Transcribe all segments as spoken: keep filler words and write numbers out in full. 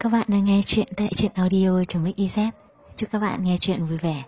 Các bạn đang nghe chuyện tại truyện audio.mix.iz. Chúc các bạn nghe chuyện vui vẻ.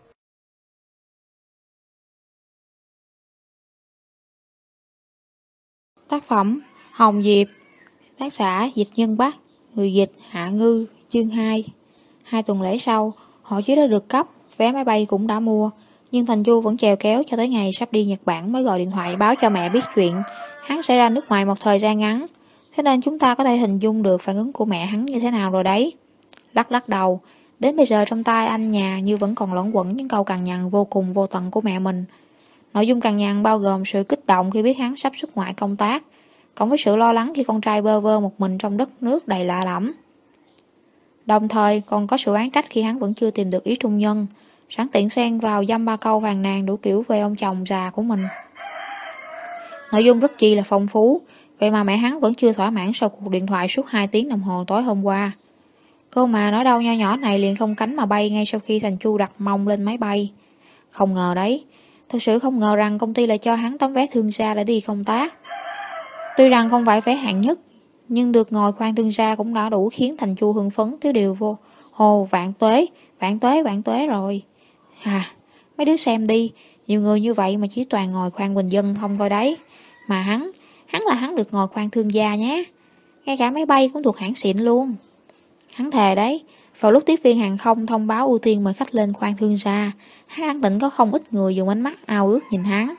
Tác phẩm Hồng Diệp, tác giả Dịch Nhân Bắc, người dịch Hạ Ngư, chương hai. Hai tuần lễ sau, hộ chiếu đã được cấp, vé máy bay cũng đã mua, nhưng Thành Chu vẫn chèo kéo cho tới ngày sắp đi Nhật Bản mới gọi điện thoại báo cho mẹ biết chuyện hắn sẽ ra nước ngoài một thời gian ngắn. Thế nên chúng ta có thể hình dung được phản ứng của mẹ hắn như thế nào rồi đấy. Lắc lắc đầu, đến bây giờ trong tai anh nhà như vẫn còn lẫn quẩn những câu cằn nhằn vô cùng vô tận của mẹ mình. Nội dung cằn nhằn bao gồm sự kích động khi biết hắn sắp xuất ngoại công tác, cộng với sự lo lắng khi con trai bơ vơ một mình trong đất nước đầy lạ lẫm. Đồng thời còn có sự oán trách khi hắn vẫn chưa tìm được ý trung nhân, sẵn tiện xen vào dăm ba câu phàn nàn đủ kiểu về ông chồng già của mình. Nội dung rất chi là phong phú, vậy mà mẹ hắn vẫn chưa thỏa mãn sau cuộc điện thoại suốt hai tiếng đồng hồ tối hôm qua. Cô mà nói đâu nho nhỏ này liền không cánh mà bay ngay sau khi Thành Chu đặt mông lên máy bay. Không ngờ đấy, thực sự không ngờ rằng công ty lại cho hắn tấm vé thương gia để đi công tác. Tuy rằng không phải vé hạng nhất, nhưng được ngồi khoang thương gia cũng đã đủ khiến Thành Chu hưng phấn thiếu điều vô hồ vạn tuế, vạn tuế, vạn tuế rồi. À, mấy đứa xem đi, nhiều người như vậy mà chỉ toàn ngồi khoang bình dân không thôi đấy. Mà hắn, hắn là hắn được ngồi khoang thương gia nhé. Ngay cả máy bay cũng thuộc hãng xịn luôn. Hắn thề đấy, vào lúc tiếp viên hàng không thông báo ưu tiên mời khách lên khoang thương gia, hắn an tĩnh có không ít người dùng ánh mắt ao ước nhìn hắn.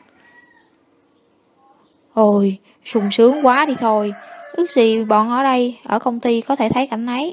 Ôi, sung sướng quá đi thôi, ước gì bọn ở đây, ở công ty có thể thấy cảnh ấy.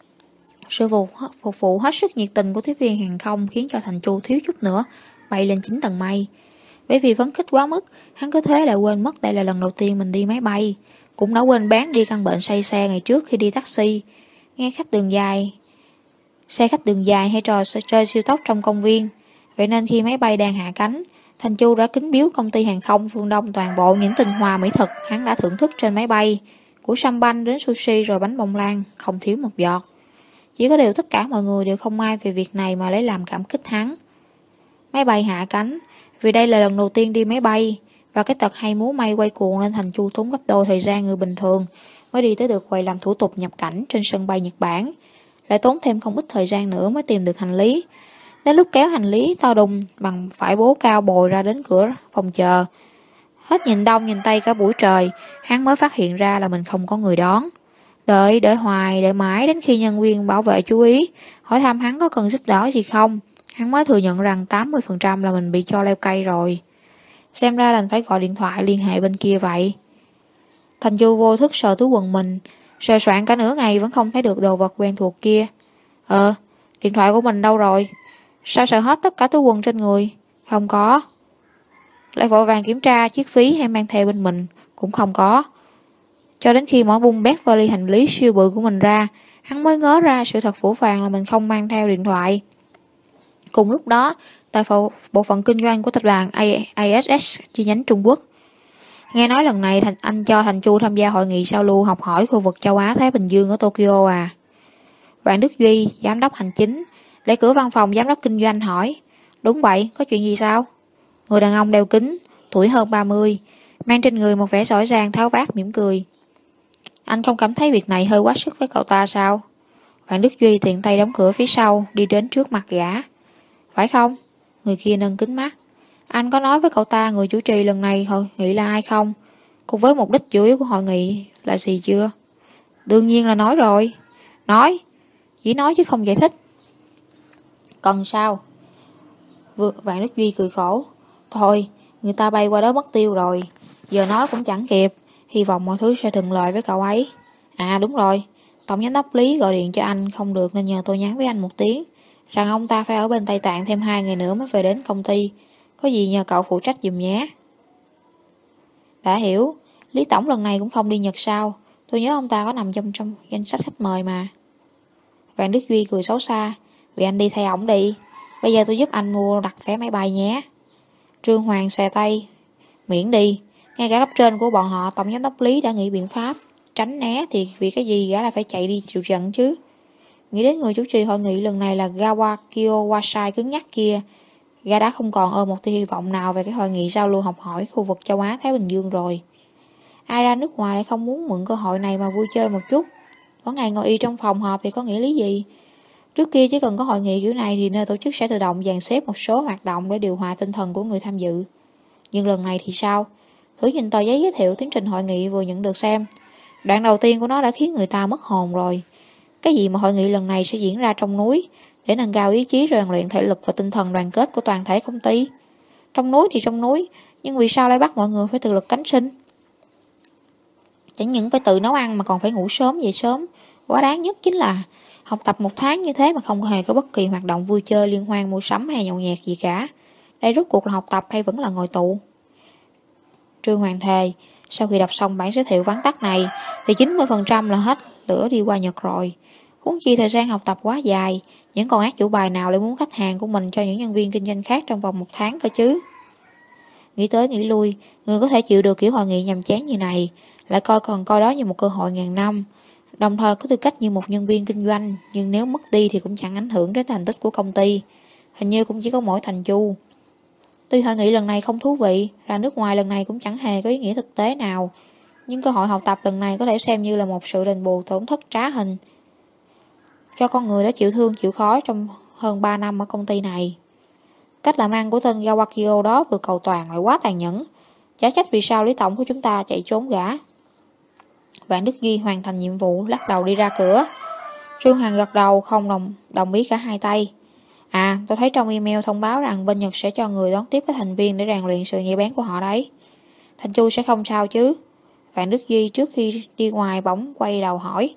Sự phục, phục vụ hết sức nhiệt tình của tiếp viên hàng không khiến cho Thành Chu thiếu chút nữa bay lên chín tầng mây. Bởi vì phấn khích quá mức, hắn cứ thế lại quên mất đây là lần đầu tiên mình đi máy bay, cũng đã quên bán đi căn bệnh say xe ngày trước khi đi taxi. Nghe khách đường dài, xe khách đường dài hay trò chơi siêu tốc trong công viên. Vậy nên khi máy bay đang hạ cánh, Thành Chu đã kính biếu công ty hàng không Phương Đông toàn bộ những tinh hoa mỹ thực hắn đã thưởng thức trên máy bay, của champagne đến sushi rồi bánh bông lan, không thiếu một giọt. Chỉ có điều tất cả mọi người đều không ai về việc này mà lấy làm cảm kích hắn. Máy bay hạ cánh, vì đây là lần đầu tiên đi máy bay, và cái tật hay múa may quay cuồng nên Thành Chu tốn gấp đôi thời gian người bình thường mới đi tới được quầy làm thủ tục nhập cảnh trên sân bay Nhật Bản, lại tốn thêm không ít thời gian nữa mới tìm được hành lý. Đến lúc kéo hành lý to đùng bằng phải bố cao bồi ra đến cửa phòng chờ, hết nhìn đông nhìn tây cả buổi trời, hắn mới phát hiện ra là mình không có người đón. Đợi, đợi hoài, đợi mãi đến khi nhân viên bảo vệ chú ý, hỏi thăm hắn có cần giúp đỡ gì không, hắn mới thừa nhận rằng tám mươi phần trăm là mình bị cho leo cây rồi. Xem ra đành phải gọi điện thoại liên hệ bên kia vậy. Thành Chu vô thức sờ túi quần mình, sờ soạn cả nửa ngày vẫn không thấy được đồ vật quen thuộc kia. Ờ, điện thoại của mình đâu rồi? Sao sờ hết tất cả túi quần trên người? Không có. Lại vội vàng kiểm tra chiếc ví hay mang theo bên mình, cũng không có. Cho đến khi mở bung bét vali hành lý siêu bự của mình ra, hắn mới ngớ ra sự thật phũ phàng là mình không mang theo điện thoại. Cùng lúc đó, tại bộ phận kinh doanh của tập đoàn a ét ét chi nhánh Trung Quốc, nghe nói lần này thành anh cho Thành Chu tham gia hội nghị giao lưu học hỏi khu vực châu Á Thái Bình Dương ở Tokyo à. Vạn Đức Duy, giám đốc hành chính, để cửa văn phòng giám đốc kinh doanh hỏi. Đúng vậy, có chuyện gì sao? Người đàn ông đeo kính, tuổi hơn ba mươi, mang trên người một vẻ giỏi giang tháo vát mỉm cười. Anh không cảm thấy việc này hơi quá sức với cậu ta sao? Vạn Đức Duy tiện tay đóng cửa phía sau, đi đến trước mặt gã. Phải không? Người kia nâng kính mắt. Anh có nói với cậu ta người chủ trì lần này hội nghị là ai không? Cùng với mục đích chủ yếu của hội nghị là gì chưa? Đương nhiên là nói rồi. Nói? Chỉ nói chứ không giải thích. Cần sao? Vạn Đức Duy cười khổ. Thôi, người ta bay qua đó mất tiêu rồi. Giờ nói cũng chẳng kịp. Hy vọng mọi thứ sẽ thuận lợi với cậu ấy. À đúng rồi, tổng giám đốc Lý gọi điện cho anh không được nên nhờ tôi nhắn với anh một tiếng, rằng ông ta phải ở bên Tây Tạng thêm hai ngày nữa mới về đến công ty. Có gì nhờ cậu phụ trách giùm nhé. Đã hiểu, Lý tổng lần này cũng không đi Nhật sao? Tôi nhớ ông ta có nằm trong, trong danh sách khách mời mà. Vạn Đức Duy cười xấu xa. Vì anh đi theo ổng đi. Bây giờ tôi giúp anh mua đặt vé máy bay nhé. Trương Hoàng xè tay. Miễn đi. Ngay cả cấp trên của bọn họ, tổng giám đốc Lý đã nghĩ biện pháp tránh né, thì vì cái gì gã lại phải chạy đi chịu trận chứ. Nghĩ đến người chủ trì hội nghị lần này là Gawa Kiyowashai cứng nhắc kia, gã đã không còn ôm một tia hy vọng nào về cái hội nghị giao lưu học hỏi khu vực châu Á Thái Bình Dương rồi. Ai ra nước ngoài lại không muốn mượn cơ hội này mà vui chơi một chút. Mỗi ngày ngồi y trong phòng họp thì có nghĩa lý gì? Trước kia chỉ cần có hội nghị kiểu này thì nơi tổ chức sẽ tự động dàn xếp một số hoạt động để điều hòa tinh thần của người tham dự. Nhưng lần này thì sao? Thử nhìn tờ giấy giới thiệu tiến trình hội nghị vừa nhận được xem. Đoạn đầu tiên của nó đã khiến người ta mất hồn rồi. Cái gì mà hội nghị lần này sẽ diễn ra trong núi để nâng cao ý chí rèn luyện thể lực và tinh thần đoàn kết của toàn thể công ty. Trong núi thì trong núi, nhưng vì sao lại bắt mọi người phải tự lực cánh sinh? Chẳng những phải tự nấu ăn mà còn phải ngủ sớm dậy sớm. Quá đáng nhất chính là học tập một tháng như thế mà không hề có bất kỳ hoạt động vui chơi, liên hoan, mua sắm hay nhậu nhẹt gì cả. Đây rốt cuộc là học tập hay vẫn là ngồi tù? Trương Hoàng thề, sau khi đọc xong bản giới thiệu vắn tắt này thì chín mươi phần trăm là hết lửa đi qua Nhật rồi. Huống chi thời gian học tập quá dài, những con ác chủ bài nào lại muốn khách hàng của mình cho những nhân viên kinh doanh khác trong vòng một tháng cơ chứ? Nghĩ tới nghĩ lui, người có thể chịu được kiểu hội nghị nhàm chán như này, lại coi còn coi đó như một cơ hội ngàn năm, đồng thời có tư cách như một nhân viên kinh doanh, nhưng nếu mất đi thì cũng chẳng ảnh hưởng đến thành tích của công ty. Hình như cũng chỉ có mỗi Thành Chu. Tuy hội nghị lần này không thú vị, ra nước ngoài lần này cũng chẳng hề có ý nghĩa thực tế nào, nhưng cơ hội học tập lần này có thể xem như là một sự đền bù tổn thất trá hình cho con người đã chịu thương chịu khó trong hơn ba năm ở công ty này. Cách làm ăn của tên Gawakio đó vừa cầu toàn lại quá tàn nhẫn. Chả trách vì sao Lý Tổng của chúng ta chạy trốn gã. Vạn Đức Duy hoàn thành nhiệm vụ, lắc đầu đi ra cửa. Trương Hằng gật đầu không đồng, đồng ý cả hai tay. À, tôi thấy trong email thông báo rằng bên Nhật sẽ cho người đón tiếp các thành viên để rèn luyện sự nhạy bén của họ đấy. Thành Chu sẽ không sao chứ? Vạn Đức Duy trước khi đi ngoài bỗng quay đầu hỏi.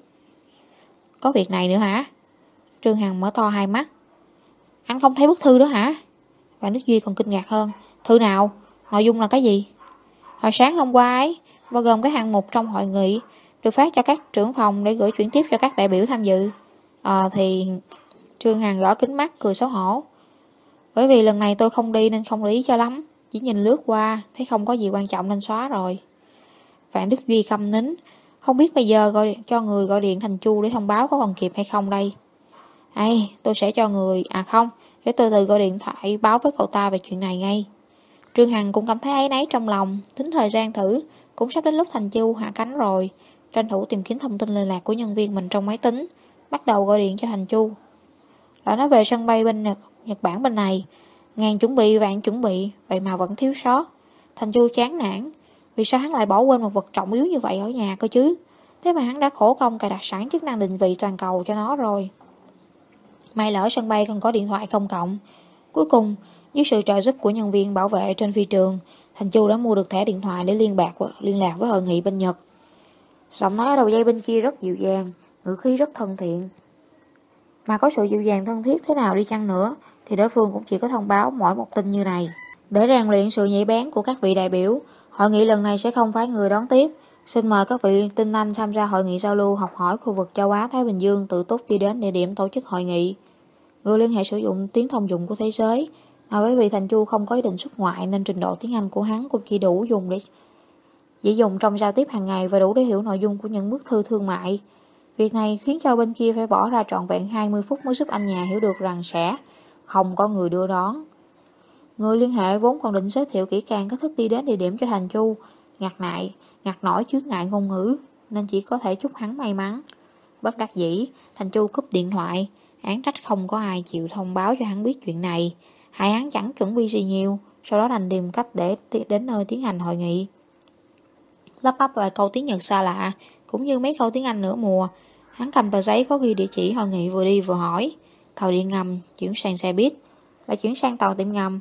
Có việc này nữa hả? Trương Hằng mở to hai mắt. Anh không thấy bức thư đó hả? Vạn Đức Duy còn kinh ngạc hơn. Thư nào? Nội dung là cái gì? Hồi sáng hôm qua ấy, bao gồm các hạng mục trong hội nghị được phát cho các trưởng phòng để gửi chuyển tiếp cho các đại biểu tham dự. Ờ thì... Trương Hằng gõ kính mắt cười xấu hổ. Bởi vì lần này tôi không đi nên không lý cho lắm. Chỉ nhìn lướt qua, thấy không có gì quan trọng nên xóa rồi. Vạn Đức Duy câm nín. Không biết bây giờ gọi điện, cho người gọi điện Thành Chu để thông báo có còn kịp hay không đây. Ây, tôi sẽ cho người... À không, để tôi tự gọi điện thoại báo với cậu ta về chuyện này ngay. Trương Hằng cũng cảm thấy áy náy trong lòng. Tính thời gian thử, cũng sắp đến lúc Thành Chu hạ cánh rồi. Tranh thủ tìm kiếm thông tin liên lạc của nhân viên mình trong máy tính, bắt đầu gọi điện cho Thành Chu. Lại nói về sân bay bên Nhật, Nhật Bản bên này, ngàn chuẩn bị vạn chuẩn bị, vậy mà vẫn thiếu sót. Thành Chu chán nản. Vì sao hắn lại bỏ quên một vật trọng yếu như vậy ở nhà cơ chứ? Thế mà hắn đã khổ công cài đặt sẵn chức năng định vị toàn cầu cho nó rồi. May lỡ sân bay còn có điện thoại công cộng. Cuối cùng, dưới sự trợ giúp của nhân viên bảo vệ trên phi trường, Thành Chu đã mua được thẻ điện thoại để liên bạc liên lạc với hội nghị bên Nhật. Giọng nói ở đầu dây bên kia rất dịu dàng, ngữ khí rất thân thiện. Mà có sự dịu dàng thân thiết thế nào đi chăng nữa thì đối phương cũng chỉ có thông báo mỗi một tin như này. Để rèn luyện sự nhạy bén của các vị đại biểu, hội nghị lần này sẽ không phái người đón tiếp. Xin mời các vị tinh anh tham gia hội nghị giao lưu học hỏi khu vực châu Á Thái Bình Dương tự túc đi đến địa điểm tổ chức hội nghị. Người liên hệ sử dụng tiếng thông dụng của thế giới, mà bởi vì Thành Chu không có ý định xuất ngoại nên trình độ tiếng Anh của hắn cũng chỉ đủ dùng để chỉ dùng trong giao tiếp hàng ngày và đủ để hiểu nội dung của những bức thư thương mại. Việc này khiến cho bên kia phải bỏ ra trọn vẹn hai mươi phút mới giúp anh nhà hiểu được rằng sẽ không có người đưa đón. Người liên hệ vốn còn định giới thiệu kỹ càng cách thức đi đến địa điểm cho Thành Chu, ngặt nại, ngặt nổi chướng ngại ngôn ngữ, nên chỉ có thể chúc hắn may mắn. Bất đắc dĩ, Thành Chu cúp điện thoại, án trách không có ai chịu thông báo cho hắn biết chuyện này. Hai hắn chẳng chuẩn bị gì nhiều, sau đó đành tìm cách để đến nơi tiến hành hội nghị. Lắp bắp vài câu tiếng Nhật xa lạ, cũng như mấy câu tiếng Anh nửa mùa. Hắn cầm tờ giấy có ghi địa chỉ hội nghị vừa đi vừa hỏi. Tàu điện ngầm, chuyển sang xe buýt, lại chuyển sang tàu tiệm ngầm.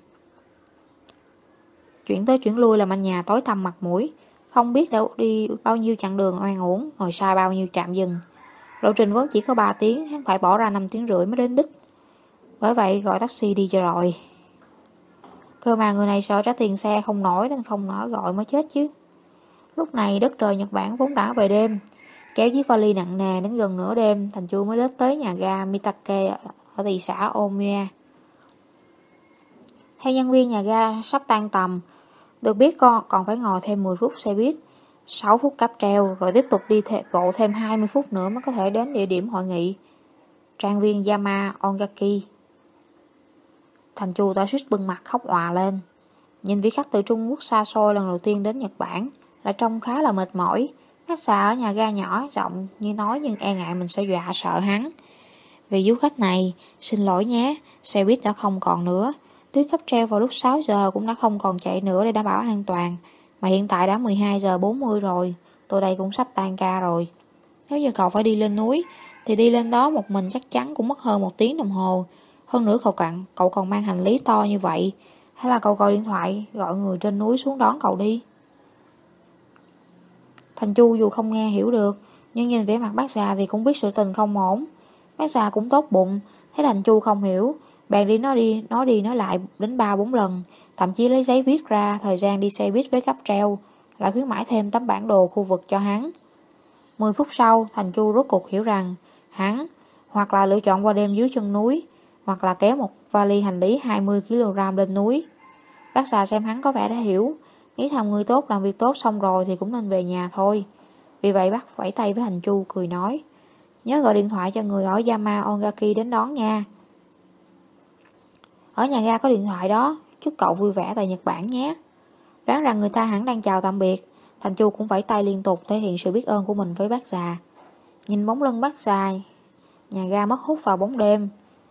Chuyển tới chuyển lui làm anh nhà tối tăm mặt mũi. Không biết đâu đi bao nhiêu chặng đường oan uổng, ngồi xa bao nhiêu trạm dừng. Lộ trình vốn chỉ có ba tiếng, hắn phải bỏ ra năm tiếng rưỡi mới đến đích. Bởi vậy gọi taxi đi cho rồi. Cơ mà người này sợ trả tiền xe không nổi nên không nỡ gọi mới chết chứ. Lúc này đất trời Nhật Bản vốn đã về đêm. Kéo chiếc vali nặng nề đến gần nửa đêm, Thành Chu mới lết tới nhà ga Mitake ở thị xã Omiya. Theo nhân viên nhà ga sắp tan tầm, được biết con còn phải ngồi thêm mười phút xe buýt, sáu phút cáp treo, rồi tiếp tục đi th- bộ thêm hai mươi phút nữa mới có thể đến địa điểm hội nghị. Trang viên Yama Ongaki. Thành Chu đã suýt bưng mặt khóc òa lên. Nhìn vị khách từ Trung Quốc xa xôi lần đầu tiên đến Nhật Bản, lại trông khá là mệt mỏi, Bác già ở nhà ga nhỏ rộng như nói nhưng e ngại mình sẽ dọa sợ hắn. Vì du khách này, xin lỗi nhé, xe buýt đã không còn nữa. Tuyến cáp treo vào lúc sáu giờ cũng đã không còn chạy nữa để đảm bảo an toàn. Mà hiện tại đã mười hai giờ bốn mươi rồi, tôi đây cũng sắp tan ca rồi. Nếu như cậu phải đi lên núi, thì đi lên đó một mình chắc chắn cũng mất hơn một tiếng đồng hồ. Hơn nữa cậu cặn, cậu còn mang hành lý to như vậy. Hay là cậu gọi điện thoại, gọi người trên núi xuống đón cậu đi. Thành Chu dù không nghe hiểu được, nhưng nhìn vẻ mặt bác già thì cũng biết sự tình không ổn. Bác già cũng tốt bụng, thấy Thành Chu không hiểu, bèn đi nói đi nói đi nói lại đến ba bốn lần, thậm chí lấy giấy viết ra thời gian đi xe buýt với cáp treo, lại khuyến mãi thêm tấm bản đồ khu vực cho hắn. Mười phút sau, Thành Chu rốt cuộc hiểu rằng hắn hoặc là lựa chọn qua đêm dưới chân núi, hoặc là kéo một vali hành lý hai mươi ki lô gam lên núi. Bác già xem hắn có vẻ đã hiểu, nghĩ thầm người tốt làm việc tốt xong rồi thì cũng nên về nhà thôi. Vì vậy bác vẫy tay với Thành Chu cười nói, nhớ gọi điện thoại cho người ở Yamaogaki đến đón nha. Ở nhà ga có điện thoại đó, chúc cậu vui vẻ tại Nhật Bản nhé. Đoán rằng người ta hẳn đang chào tạm biệt, Thành Chu cũng vẫy tay liên tục thể hiện sự biết ơn của mình với bác già. Nhìn bóng lưng bác già, nhà ga mất hút vào bóng đêm.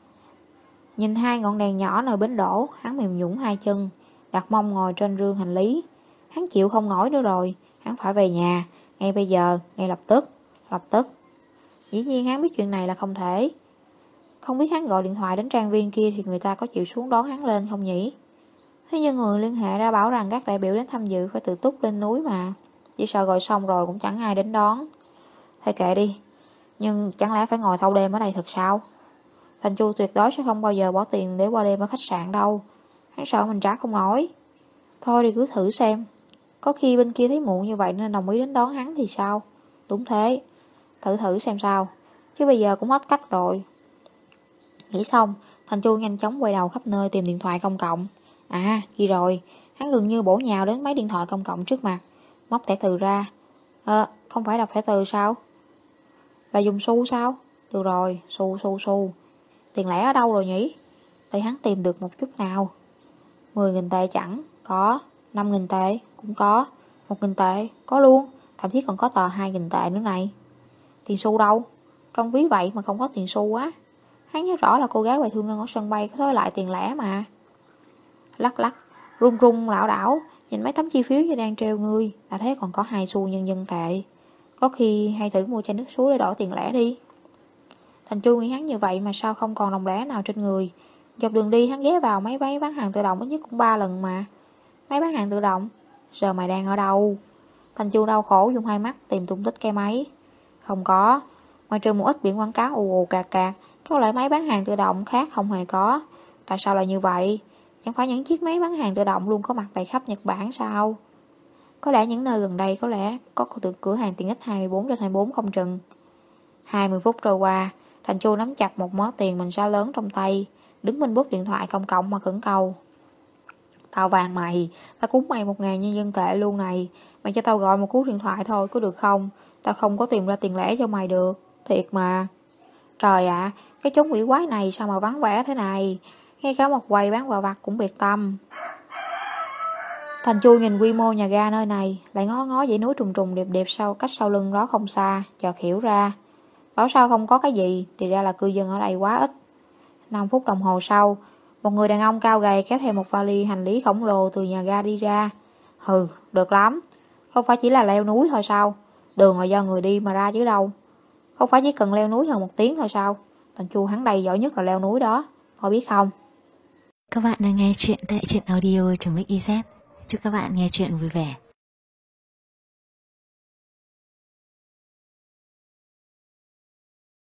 Nhìn hai ngọn đèn nhỏ nơi bến đổ, hắn mềm nhũn hai chân, đặt mông ngồi trên rương hành lý. Hắn chịu không nổi nữa rồi, hắn phải về nhà, ngay bây giờ, ngay lập tức, lập tức. Dĩ nhiên hắn biết chuyện này là không thể. Không biết hắn gọi điện thoại đến trang viên kia thì người ta có chịu xuống đón hắn lên không nhỉ? Thế nhưng người liên hệ ra bảo rằng các đại biểu đến tham dự phải tự túc lên núi mà. Chỉ sợ gọi xong rồi cũng chẳng ai đến đón. Thôi kệ đi. Nhưng chẳng lẽ phải ngồi thâu đêm ở đây thật sao? Thành Chu tuyệt đối sẽ không bao giờ bỏ tiền để qua đêm ở khách sạn đâu. Hắn sợ mình trả không nổi. Thôi thì cứ thử xem. Có khi bên kia thấy muộn như vậy nên đồng ý đến đón hắn thì sao? Đúng thế. Thử thử xem sao. Chứ bây giờ cũng hết cách rồi. Nghĩ xong, Thành Chu nhanh chóng quay đầu khắp nơi tìm điện thoại công cộng. À, ghi rồi. Hắn gần như bổ nhào đến máy điện thoại công cộng trước mặt. Móc thẻ từ ra. Ờ, không phải đọc thẻ từ sao? Là dùng xu sao? Được rồi, xu xu xu. Tiền lẻ ở đâu rồi nhỉ? Để hắn tìm được một chút nào. mười nghìn tệ chẳng? Có. năm nghìn tệ? Cũng có. một nghìn tệ? Có luôn. Thậm chí còn có tờ hai nghìn tệ nữa này. Tiền xu đâu? Trong ví vậy mà không có tiền xu á. Hắn nhớ rõ là cô gái quầy thu ngân ở sân bay có thối lại tiền lẻ mà. Lắc lắc, run run lảo đảo, nhìn mấy tấm chi phiếu như đang treo người, đã thấy còn có hai xu nhân dân tệ. Có khi hay thử mua chai nước suối để đổi tiền lẻ đi. Thành Chu nghĩ hắn như vậy mà sao không còn đồng lẻ nào trên người. Dọc đường đi hắn ghé vào mấy máy bán hàng tự động ít nhất cũng ba lần mà. Máy bán hàng tự động? Giờ mày đang ở đâu? Thành Chu đau khổ dùng hai mắt tìm tung tích cái máy. Không có. Ngoài trừ một ít biển quảng cáo ù ù cạc cạc, các loại máy bán hàng tự động khác không hề có. Tại sao lại như vậy? Chẳng phải những chiếc máy bán hàng tự động luôn có mặt tại khắp Nhật Bản sao? Có lẽ những nơi gần đây có lẽ có cửa hàng tiện ích hai mươi bốn trên hai mươi bốn không chừng. hai mươi phút trôi qua, Thành Chu nắm chặt một mớ tiền mình xa lớn trong tay, đứng bên bút điện thoại công cộng mà khẩn cầu. Tao vàng mày, tao cúng mày một ngàn nhân dân tệ luôn này. Mày cho tao gọi một cú điện thoại thôi, có được không? Tao không có tìm ra tiền lẻ cho mày được. Thiệt mà. Trời ạ, à, cái chốn quỷ quái này sao mà vắng vẻ thế này? Ngay cả một quầy bán quà vặt cũng biệt tâm. Thành Chu nhìn quy mô nhà ga nơi này, lại ngó ngó dãy núi trùng trùng đẹp đẹp sau cách sau lưng đó không xa, chợt hiểu ra. Bảo sao không có cái gì, thì ra là cư dân ở đây quá ít. năm phút đồng hồ sau, một người đàn ông cao gầy kéo theo một vali hành lý khổng lồ từ nhà ga đi ra. Hừ, được lắm. Không phải chỉ là leo núi thôi sao? Đường là do người đi mà ra chứ đâu. Không phải chỉ cần leo núi hơn một tiếng thôi sao? Thành Chu hắn đây giỏi nhất là leo núi đó. Có biết không? Các bạn đang nghe chuyện tại truyện audio chấm ích i zét. Chúc các bạn nghe chuyện vui vẻ.